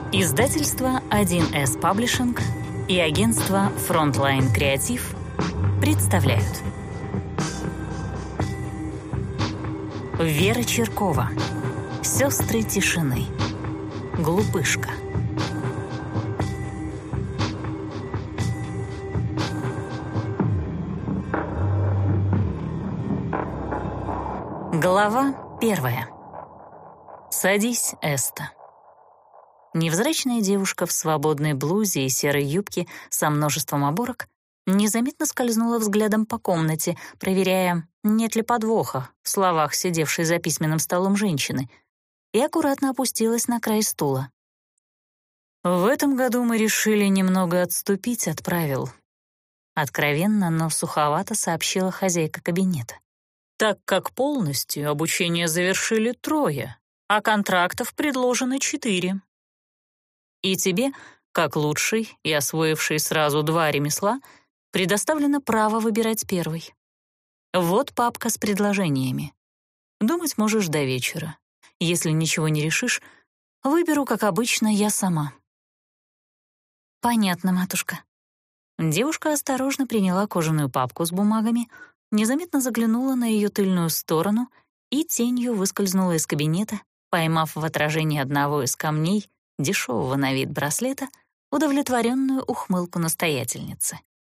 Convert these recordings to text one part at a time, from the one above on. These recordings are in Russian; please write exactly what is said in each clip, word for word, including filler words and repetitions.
Издательство один эс Publishing и агентство Frontline Креатив представляют. Вера Чиркова. «Сестры тишины». Глупышка. Глава первая. «Садись, Эста». Невзрачная девушка в свободной блузе и серой юбке со множеством оборок незаметно скользнула взглядом по комнате, проверяя, нет ли подвоха в словах сидевшей за письменным столом женщины, и аккуратно опустилась на край стула. «В этом году мы решили немного отступить от правил», — откровенно, но суховато сообщила хозяйка кабинета. «Так как полностью обучение завершили трое, а контрактов предложено четыре. И тебе, как лучший и освоивший сразу два ремесла, предоставлено право выбирать первый. Вот папка с предложениями. Думать можешь до вечера. Если ничего не решишь, выберу, как обычно, я сама». «Понятно, матушка». Девушка осторожно приняла кожаную папку с бумагами, незаметно заглянула на ее тыльную сторону и тенью выскользнула из кабинета, поймав в отражении одного из камней дешевого на вид браслета удовлетворенную ухмылку настоятельницы.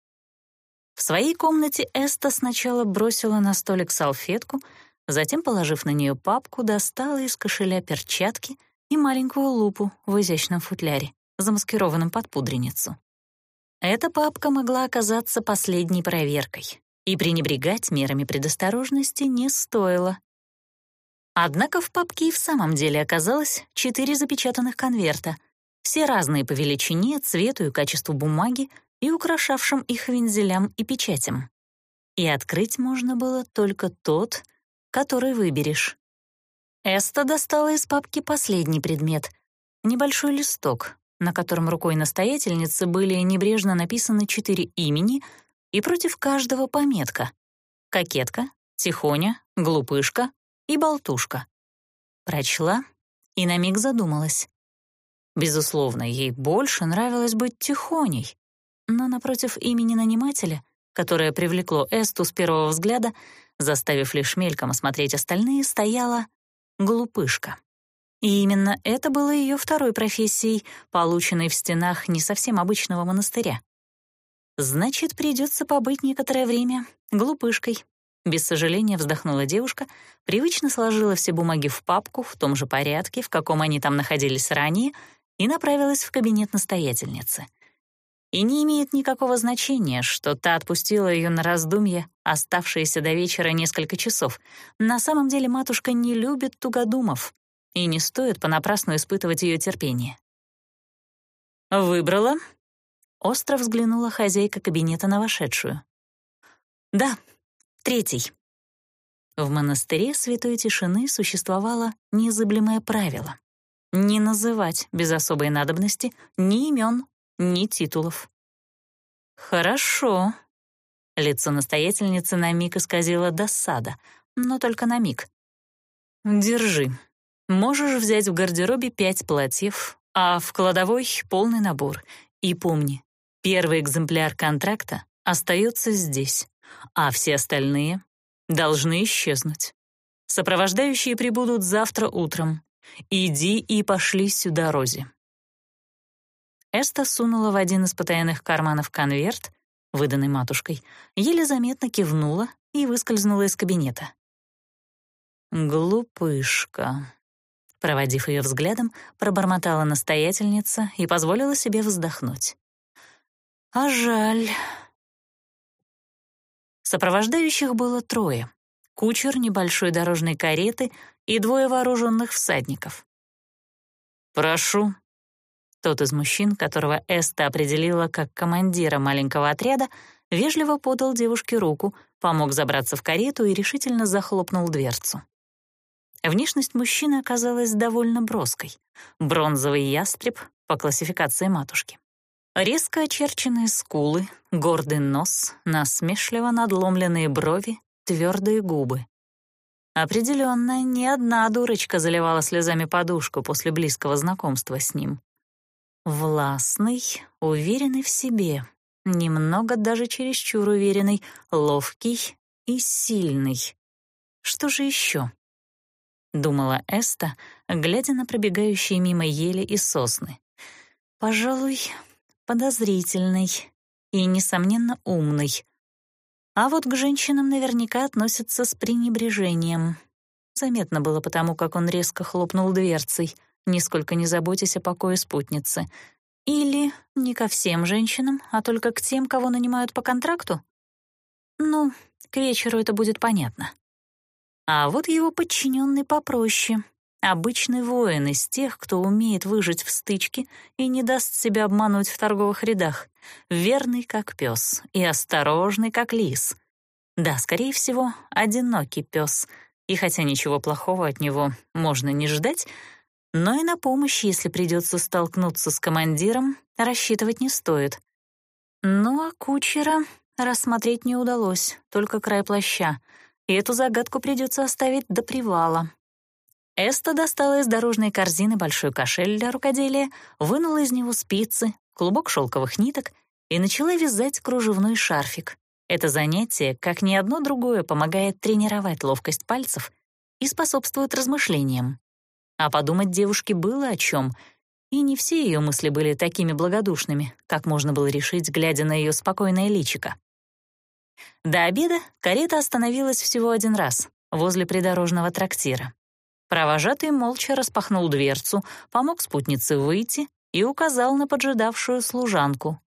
В своей комнате Эста сначала бросила на столик салфетку, затем, положив на нее папку, достала из кошеля перчатки и маленькую лупу в изящном футляре, замаскированном под пудреницу. Эта папка могла оказаться последней проверкой, и пренебрегать мерами предосторожности не стоило. Однако в папке и в самом деле оказалось четыре запечатанных конверта, все разные по величине, цвету и качеству бумаги и украшавшим их вензелям и печатям. И открыть можно было только тот, который выберешь. Эста достала из папки последний предмет — небольшой листок, на котором рукой настоятельницы были небрежно написаны четыре имени и против каждого пометка — кокетка, тихоня, глупышка и болтушка. Прочла и на миг задумалась. Безусловно, ей больше нравилось быть тихоней, но напротив имени нанимателя, которое привлекло Эсту с первого взгляда, заставив лишь мельком осмотреть остальные, стояла глупышка. И именно это было ее второй профессией, полученной в стенах не совсем обычного монастыря. Значит, придется побыть некоторое время глупышкой. Без сожаления вздохнула девушка, привычно сложила все бумаги в папку в том же порядке, в каком они там находились ранее, и направилась в кабинет настоятельницы. И не имеет никакого значения, что та отпустила ее на раздумье, оставшиеся до вечера несколько часов. На самом деле матушка не любит тугодумов, и не стоит понапрасну испытывать ее терпение. «Выбрала?» — остро взглянула хозяйка кабинета на вошедшую. «Да, третий». В монастыре Святой Тишины существовало незыблемое правило — не называть без особой надобности ни имен, ни титулов. «Хорошо». Лицо настоятельницы на миг исказило досада, но только на миг. «Держи. Можешь взять в гардеробе пять платьев, а в кладовой — полный набор. И помни, первый экземпляр контракта остается здесь, а все остальные должны исчезнуть. Сопровождающие прибудут завтра утром. Иди и пошли сюда, Рози». Эста сунула в один из потайных карманов конверт, выданный матушкой, еле заметно кивнула и выскользнула из кабинета. «Глупышка», — проводив ее взглядом, пробормотала настоятельница и позволила себе вздохнуть. «А жаль». Сопровождающих было трое — кучер небольшой дорожной кареты и двое вооруженных всадников. «Прошу». Тот из мужчин, которого Эста определила как командира маленького отряда, вежливо подал девушке руку, помог забраться в карету и решительно захлопнул дверцу. Внешность мужчины оказалась довольно броской. Бронзовый ястреб по классификации матушки. Резко очерченные скулы, гордый нос, насмешливо надломленные брови, твердые губы. Определенно, ни одна дурочка заливала слезами подушку после близкого знакомства с ним. Властный, уверенный в себе, немного даже чересчур уверенный, ловкий и сильный. Что же еще? Думала Эста, глядя на пробегающие мимо ели и сосны. Пожалуй, подозрительный и, несомненно, умный. А вот к женщинам наверняка относятся с пренебрежением. Заметно было потому, как он резко хлопнул дверцей, нисколько не заботясь о покое спутницы. Или не ко всем женщинам, а только к тем, кого нанимают по контракту? Ну, к вечеру это будет понятно. А вот его подчиненный попроще. Обычный воин из тех, кто умеет выжить в стычке и не даст себя обмануть в торговых рядах. Верный, как пес, и осторожный, как лис. Да, скорее всего, одинокий пес. И хотя ничего плохого от него можно не ждать, но и на помощь, если придется столкнуться с командиром, рассчитывать не стоит. Ну а кучера рассмотреть не удалось, только край плаща, и эту загадку придется оставить до привала. Эста достала из дорожной корзины большой кошель для рукоделия, вынула из него спицы, клубок шелковых ниток и начала вязать кружевной шарфик. Это занятие, как ни одно другое, помогает тренировать ловкость пальцев и способствует размышлениям. А подумать девушке было о чем, и не все ее мысли были такими благодушными, как можно было решить, глядя на ее спокойное личико. До обеда карета остановилась всего один раз, возле придорожного трактира. Провожатый молча распахнул дверцу, помог спутнице выйти и указал на поджидавшую служанку.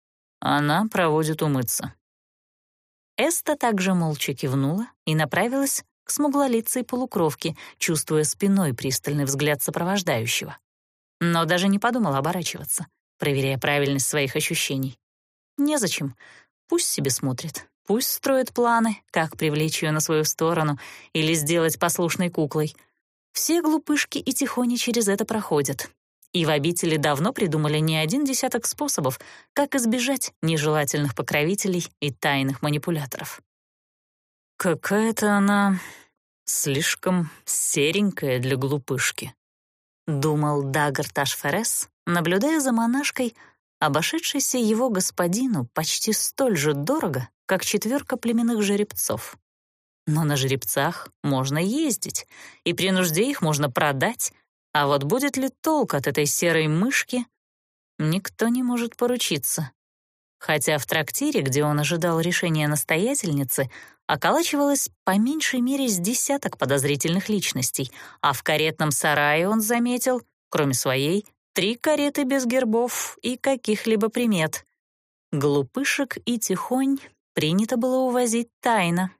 Она проводит умыться. Эста также молча кивнула и направилась к смуглолицей полукровке, чувствуя спиной пристальный взгляд сопровождающего. Но даже не подумала оборачиваться, проверяя правильность своих ощущений. Незачем, пусть себе смотрит, пусть строит планы, как привлечь ее на свою сторону или сделать послушной куклой. Все глупышки и тихоня через это проходят. И в обители давно придумали не один десяток способов, как избежать нежелательных покровителей и тайных манипуляторов. «Какая-то она слишком серенькая для глупышки», — думал Дагар Таш-Ферес, наблюдая за монашкой, обошедшейся его господину почти столь же дорого, как четверка племенных жеребцов. Но на жеребцах можно ездить, и при нужде их можно продать, а вот будет ли толк от этой серой мышки, никто не может поручиться. Хотя в трактире, где он ожидал решения настоятельницы, околачивалось по меньшей мере с десяток подозрительных личностей, а в каретном сарае он заметил, кроме своей, три кареты без гербов и каких-либо примет. Глупышек и тихонь принято было увозить тайно.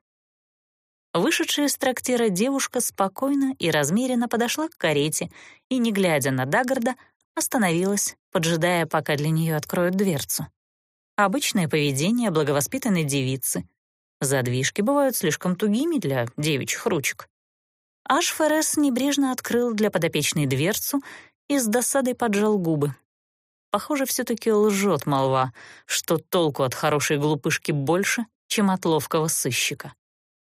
Вышедшая из трактира девушка спокойно и размеренно подошла к карете и, не глядя на Дагарда, остановилась, поджидая, пока для нее откроют дверцу. Обычное поведение благовоспитанной девицы. Задвижки бывают слишком тугими для девичьих ручек. Аш-Ферес небрежно открыл для подопечной дверцу и с досадой поджал губы. Похоже, все-таки лжет молва, что толку от хорошей глупышки больше, чем от ловкого сыщика.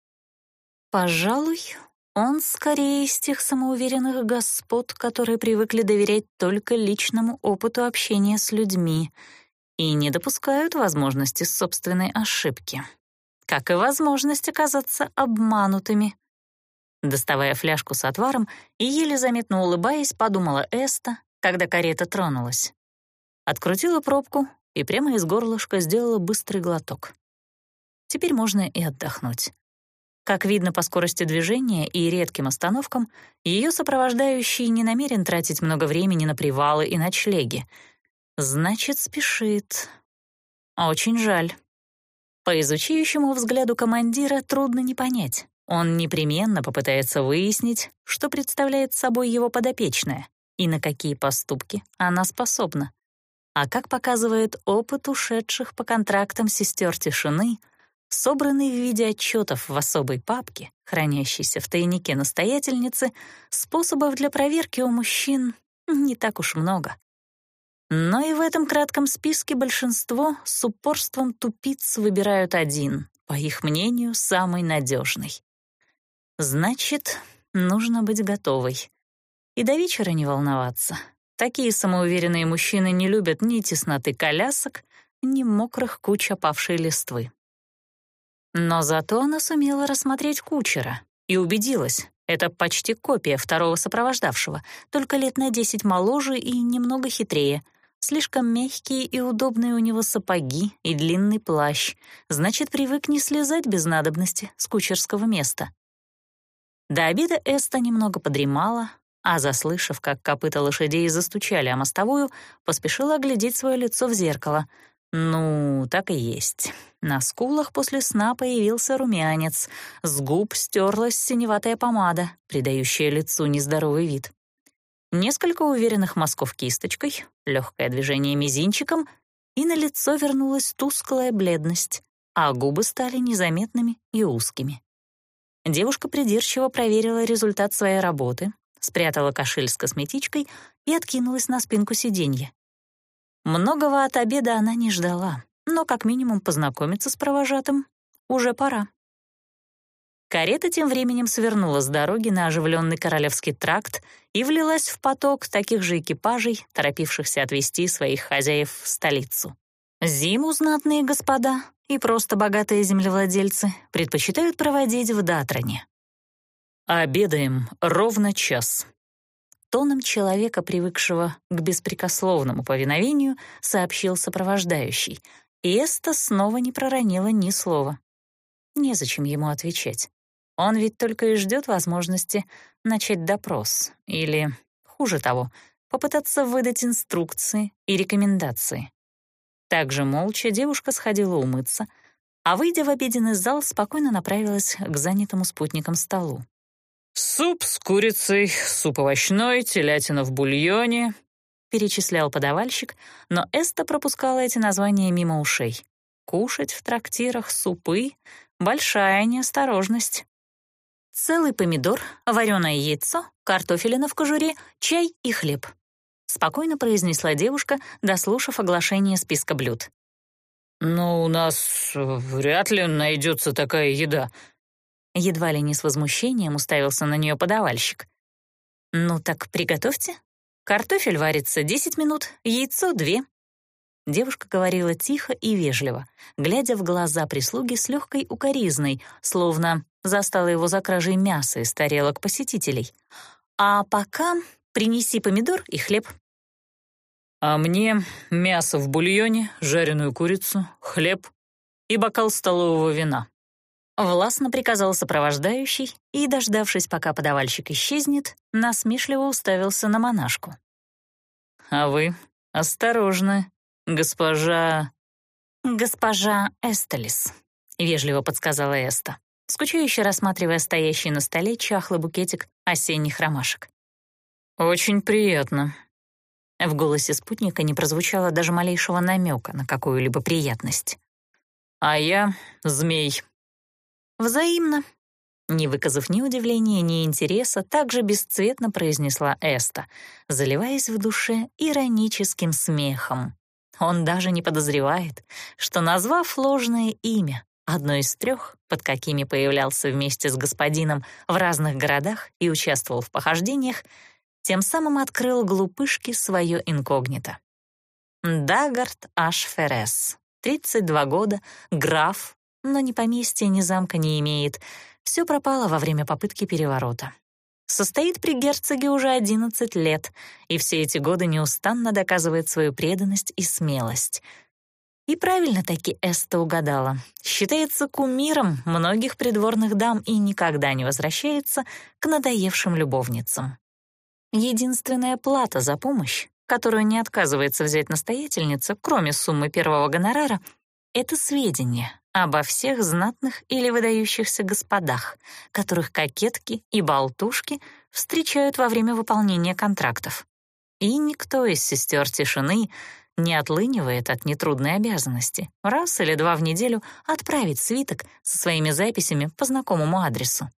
Пожалуй, он скорее из тех самоуверенных господ, которые привыкли доверять только личному опыту общения с людьми и не допускают возможности собственной ошибки, как и возможность оказаться обманутыми. Доставая фляжку с отваром и еле заметно улыбаясь, подумала Эста, когда карета тронулась. Открутила пробку и прямо из горлышка сделала быстрый глоток. Теперь можно и отдохнуть. Как видно по скорости движения и редким остановкам, ее сопровождающий не намерен тратить много времени на привалы и ночлеги. Значит, спешит. Очень жаль. По изучающему взгляду командира трудно не понять. Он непременно попытается выяснить, что представляет собой его подопечная и на какие поступки она способна. А как показывает опыт ушедших по контрактам сестер тишины, собранный в виде отчетов в особой папке, хранящейся в тайнике настоятельницы, способов для проверки у мужчин не так уж много. Но и в этом кратком списке большинство с упорством тупиц выбирают один, по их мнению, самый надежный. Значит, нужно быть готовой. И до вечера не волноваться. Такие самоуверенные мужчины не любят ни тесноты колясок, ни мокрых куч опавшей листвы. Но зато она сумела рассмотреть кучера и убедилась, это почти копия второго сопровождавшего, только лет на десять моложе и немного хитрее. Слишком мягкие и удобные у него сапоги и длинный плащ, значит, привык не слезать без надобности с кучерского места. До обеда Эста немного подремала, а, заслышав, как копыта лошадей застучали о мостовую, поспешила оглядеть свое лицо в зеркало. Ну, так и есть. На скулах после сна появился румянец, с губ стерлась синеватая помада, придающая лицу нездоровый вид. Несколько уверенных мазков кисточкой, легкое движение мизинчиком, и на лицо вернулась тусклая бледность, а губы стали незаметными и узкими. Девушка придирчиво проверила результат своей работы, спрятала кошель с косметичкой и откинулась на спинку сиденья. Многого от обеда она не ждала, но как минимум познакомиться с провожатым уже пора. Карета тем временем свернула с дороги на оживленный Королевский тракт и влилась в поток таких же экипажей, торопившихся отвезти своих хозяев в столицу. Зиму знатные господа и просто богатые землевладельцы предпочитают проводить в Датране. «Обедаем ровно час», — тоном человека, привыкшего к беспрекословному повиновению, сообщил сопровождающий, и Эста снова не проронила ни слова. Незачем ему отвечать. Он ведь только и ждет возможности начать допрос или, хуже того, попытаться выдать инструкции и рекомендации. Также молча девушка сходила умыться, а, выйдя в обеденный зал, спокойно направилась к занятому спутникам столу. «Суп с курицей, суп овощной, телятина в бульоне», — перечислял подавальщик, но Эста пропускала эти названия мимо ушей. Кушать в трактирах супы — большая неосторожность. Целый помидор, вареное яйцо, картофелина в кожуре, чай и хлеб. Спокойно произнесла девушка, дослушав оглашение списка блюд. «Но у нас вряд ли найдется такая еда». Едва ли не с возмущением уставился на нее подавальщик. «Ну так приготовьте. Картофель варится десять минут, яйцо — две». Девушка говорила тихо и вежливо, глядя в глаза прислуги с легкой укоризной, словно застала его за кражей мяса из тарелок посетителей. «А пока принеси помидор и хлеб». «А мне мясо в бульоне, жареную курицу, хлеб и бокал столового вина», — властно приказал сопровождающий и, дождавшись, пока подавальщик исчезнет, насмешливо уставился на монашку. «А вы осторожны, госпожа...» «Госпожа Эстелис», — вежливо подсказала Эста, скучающе рассматривая стоящий на столе чахлый букетик осенних ромашек. «Очень приятно». В голосе спутника не прозвучало даже малейшего намека на какую-либо приятность. «А я змей». «Взаимно», — не выказав ни удивления, ни интереса, также бесцветно произнесла Эста, заливаясь в душе ироническим смехом. Он даже не подозревает, что, назвав ложное имя, одно из трех, под какими появлялся вместе с господином в разных городах и участвовал в похождениях, тем самым открыл глупышке свое инкогнито. Дагард Аш-Ферес, тридцать два года, граф, но ни поместья, ни замка не имеет. Все пропало во время попытки переворота. Состоит при герцоге уже одиннадцать лет, и все эти годы неустанно доказывает свою преданность и смелость. И правильно-таки Эста угадала. Считается кумиром многих придворных дам и никогда не возвращается к надоевшим любовницам. Единственная плата за помощь, которую не отказывается взять настоятельница, кроме суммы первого гонорара, это сведения обо всех знатных или выдающихся господах, которых кокетки и болтушки встречают во время выполнения контрактов. И никто из сестер тишины не отлынивает от нетрудной обязанности раз или два в неделю отправить свиток со своими записями по знакомому адресу.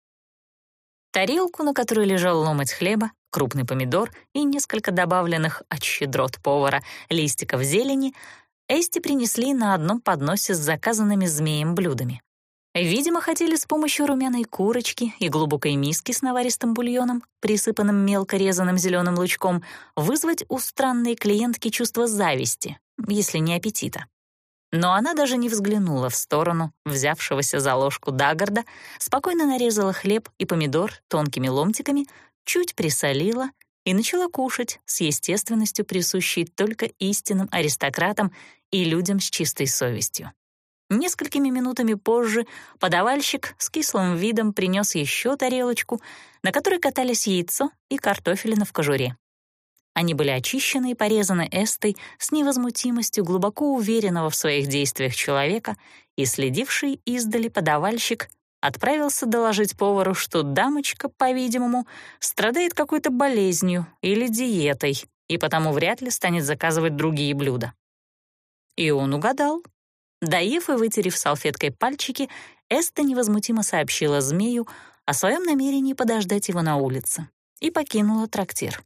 Тарелку, на которой лежал ломоть хлеба, крупный помидор и несколько добавленных от щедрот повара листиков зелени, Эсте принесли на одном подносе с заказанными змеем блюдами. Видимо, хотели с помощью румяной курочки и глубокой миски с наваристым бульоном, присыпанным мелко резаным зеленым лучком, вызвать у странной клиентки чувство зависти, если не аппетита. Но она даже не взглянула в сторону взявшегося за ложку Даггарда, спокойно нарезала хлеб и помидор тонкими ломтиками, чуть присолила и начала кушать с естественностью, присущей только истинным аристократам и людям с чистой совестью. Несколькими минутами позже подавальщик с кислым видом принес еще тарелочку, на которой катались яйцо и картофелина в кожуре. Они были очищены и порезаны Эстой с невозмутимостью глубоко уверенного в своих действиях человека, и следивший издали подавальщик отправился доложить повару, что дамочка, по-видимому, страдает какой-то болезнью или диетой, и потому вряд ли станет заказывать другие блюда. И он угадал. Доев и вытерев салфеткой пальчики, Эста невозмутимо сообщила змею о своем намерении подождать его на улице и покинула трактир.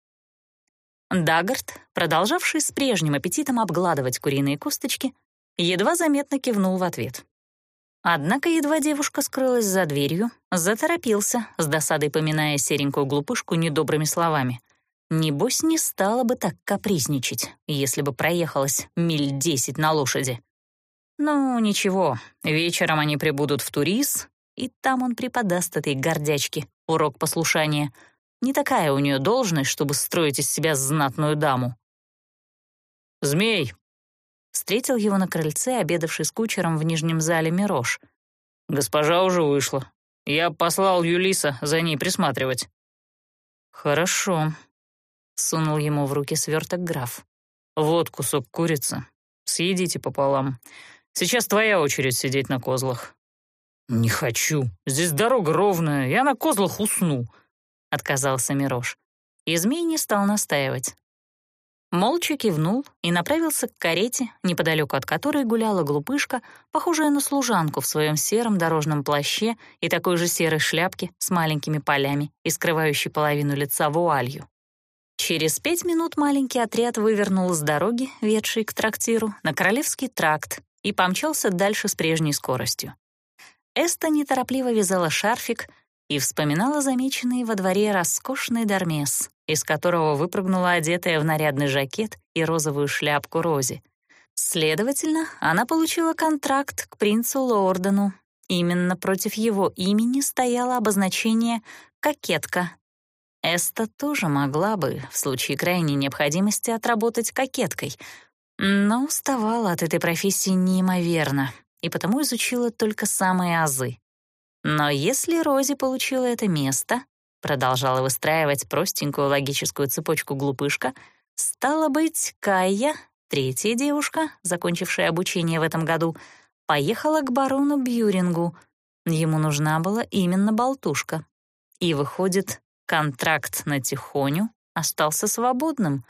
Даггард, продолжавший с прежним аппетитом обгладывать куриные косточки, едва заметно кивнул в ответ. Однако едва девушка скрылась за дверью, заторопился, с досадой поминая серенькую глупышку недобрыми словами. Небось, не стала бы так капризничать, если бы проехалась миль десять на лошади. Ну, ничего, вечером они прибудут в Турис, и там он преподаст этой гордячке урок послушания. Не такая у нее должность, чтобы строить из себя знатную даму. «Змей!» — встретил его на крыльце, обедавший с кучером в нижнем зале Мирош. «Госпожа уже вышла. Я послал Юлиса за ней присматривать». «Хорошо», — сунул ему в руки сверток граф. «Вот кусок курицы. Съедите пополам. Сейчас твоя очередь сидеть на козлах». «Не хочу. Здесь дорога ровная, я на козлах усну», — отказался Мирош. И змей не стал настаивать. Молча кивнул и направился к карете, неподалеку от которой гуляла глупышка, похожая на служанку в своем сером дорожном плаще и такой же серой шляпке с маленькими полями и скрывающей половину лица вуалью. Через пять минут маленький отряд вывернул с дороги, ведшей к трактиру, на Королевский тракт и помчался дальше с прежней скоростью. Эста неторопливо вязала шарфик и вспоминала замеченный во дворе роскошный дармес, из которого выпрыгнула одетая в нарядный жакет и розовую шляпку Рози. Следовательно, она получила контракт к принцу Лордону. Именно против его имени стояло обозначение «кокетка». Эста тоже могла бы, в случае крайней необходимости, отработать кокеткой, но уставала от этой профессии неимоверно и потому изучила только самые азы. Но если Рози получила это место, продолжала выстраивать простенькую логическую цепочку глупышка, стало быть, Кайя, третья девушка, закончившая обучение в этом году, поехала к барону Бьюрингу. Ему нужна была именно болтушка. И, выходит, контракт на Тихоню остался свободным.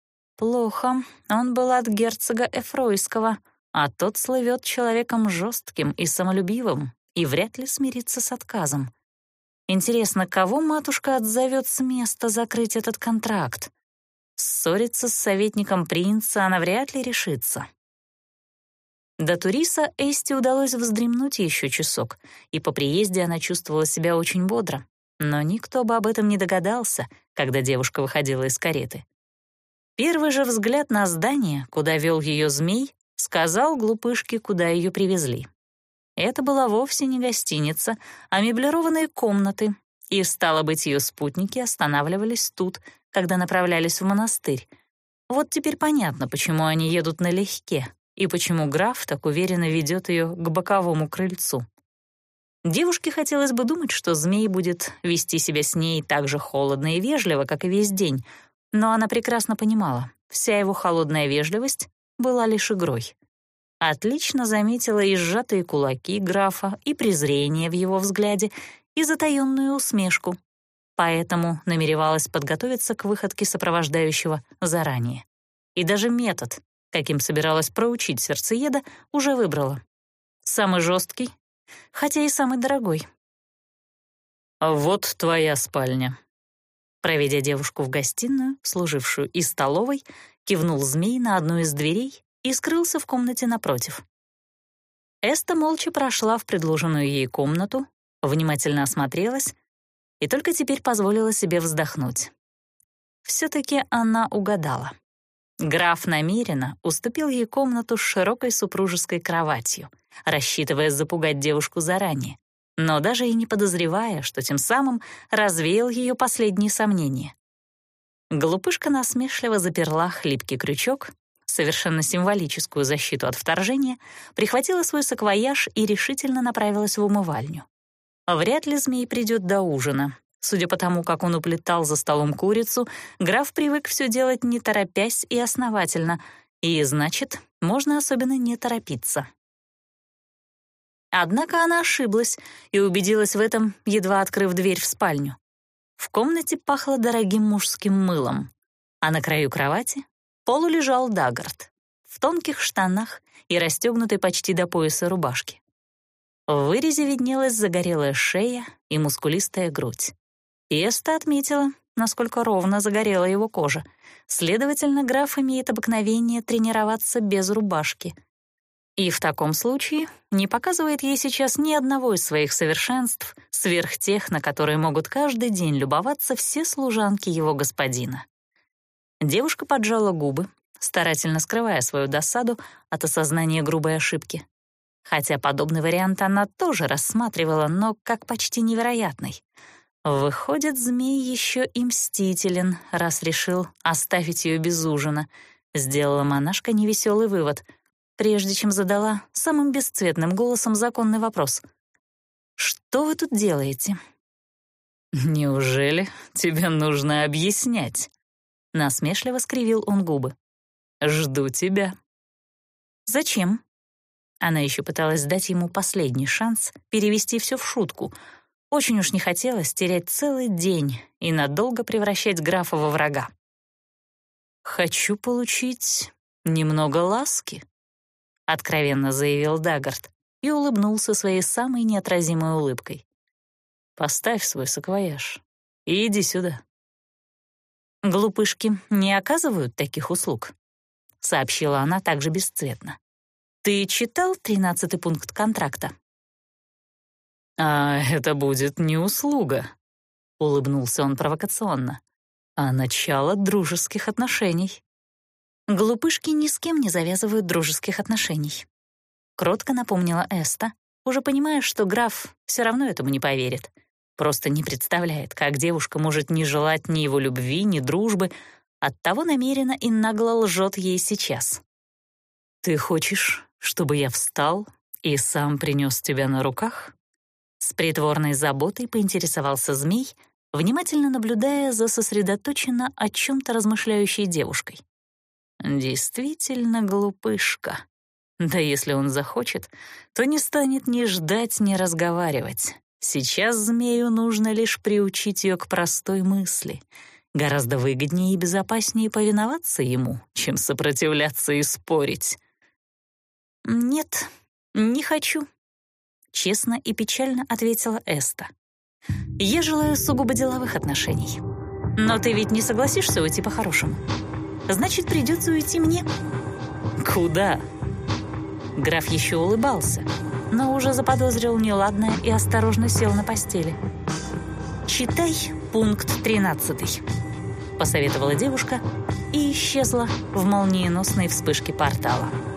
Плохо, он был от герцога Эфройского, а тот слывет человеком жестким и самолюбивым и вряд ли смирится с отказом. Интересно, кого матушка отзовет с места закрыть этот контракт? Ссориться с советником принца она вряд ли решится. До Туриса Эсте удалось вздремнуть еще часок, и по приезде она чувствовала себя очень бодро. Но никто бы об этом не догадался, когда девушка выходила из кареты. Первый же взгляд на здание, куда вел ее змей, сказал глупышке, куда ее привезли. Это была вовсе не гостиница, а меблированные комнаты, и, стало быть, ее спутники останавливались тут, когда направлялись в монастырь. Вот теперь понятно, почему они едут налегке, и почему граф так уверенно ведет ее к боковому крыльцу. Девушке хотелось бы думать, что змей будет вести себя с ней так же холодно и вежливо, как и весь день, но она прекрасно понимала, вся его холодная вежливость была лишь игрой. Отлично заметила и сжатые кулаки графа, и презрение в его взгляде, и затаённую усмешку. Поэтому намеревалась подготовиться к выходке сопровождающего заранее. И даже метод, каким собиралась проучить сердцееда, уже выбрала. Самый жесткий, хотя и самый дорогой. «Вот твоя спальня». Проведя девушку в гостиную, служившую и столовой, кивнул змей на одну из дверей и скрылся в комнате напротив. Эста молча прошла в предложенную ей комнату, внимательно осмотрелась и только теперь позволила себе вздохнуть. Все-таки она угадала. Граф намеренно уступил ей комнату с широкой супружеской кроватью, рассчитывая запугать девушку заранее, но даже и не подозревая, что тем самым развеял ее последние сомнения. Глупышка насмешливо заперла хлипкий крючок, совершенно символическую защиту от вторжения, прихватила свой саквояж и решительно направилась в умывальню. Вряд ли змей придет до ужина. Судя по тому, как он уплетал за столом курицу, граф привык все делать не торопясь и основательно, и, значит, можно особенно не торопиться. Однако она ошиблась и убедилась в этом, едва открыв дверь в спальню. В комнате пахло дорогим мужским мылом, а на краю кровати полулежал Даггард в тонких штанах и расстегнутой почти до пояса рубашке. В вырезе виднелась загорелая шея и мускулистая грудь. И Эста отметила, насколько ровно загорела его кожа. Следовательно, граф имеет обыкновение тренироваться без рубашки. И в таком случае не показывает ей сейчас ни одного из своих совершенств, сверх тех, на которые могут каждый день любоваться все служанки его господина. Девушка поджала губы, старательно скрывая свою досаду от осознания грубой ошибки. Хотя подобный вариант она тоже рассматривала, но как почти невероятный. Выходит, змей еще и мстителен, раз решил оставить ее без ужина. Сделала монашка невеселый вывод, прежде чем задала самым бесцветным голосом законный вопрос. «Что вы тут делаете?» «Неужели тебе нужно объяснять?» Насмешливо скривил он губы. «Жду тебя». «Зачем?» Она еще пыталась дать ему последний шанс перевести все в шутку. Очень уж не хотелось терять целый день и надолго превращать графа во врага. «Хочу получить немного ласки», — откровенно заявил Даггард и улыбнулся своей самой неотразимой улыбкой. «Поставь свой саквояж и иди сюда». «Глупышки не оказывают таких услуг», — сообщила она также бесцветно. «Ты читал тринадцатый пункт контракта?» «А это будет не услуга», — улыбнулся он провокационно, «а начало дружеских отношений». «Глупышки ни с кем не завязывают дружеских отношений», — кротко напомнила Эста, уже понимая, что граф все равно этому не поверит. Просто не представляет, как девушка может не желать ни его любви, ни дружбы, оттого намеренно и нагло лжет ей сейчас. «Ты хочешь, чтобы я встал и сам принес тебя на руках?» С притворной заботой поинтересовался змей, внимательно наблюдая за сосредоточенно о чем-то размышляющей девушкой. Действительно глупышка. Да если он захочет, то не станет ни ждать, ни разговаривать. Сейчас змею нужно лишь приучить ее к простой мысли. Гораздо выгоднее и безопаснее повиноваться ему, чем сопротивляться и спорить. «Нет, не хочу», — честно и печально ответила Эста. «Я желаю сугубо деловых отношений. Но ты ведь не согласишься уйти по-хорошему? Значит, придется уйти мне». «Куда?» Граф еще улыбался, но уже заподозрил неладное и осторожно сел на постели. «Читай пункт тринадцатый», — посоветовала девушка и исчезла в молниеносной вспышке портала.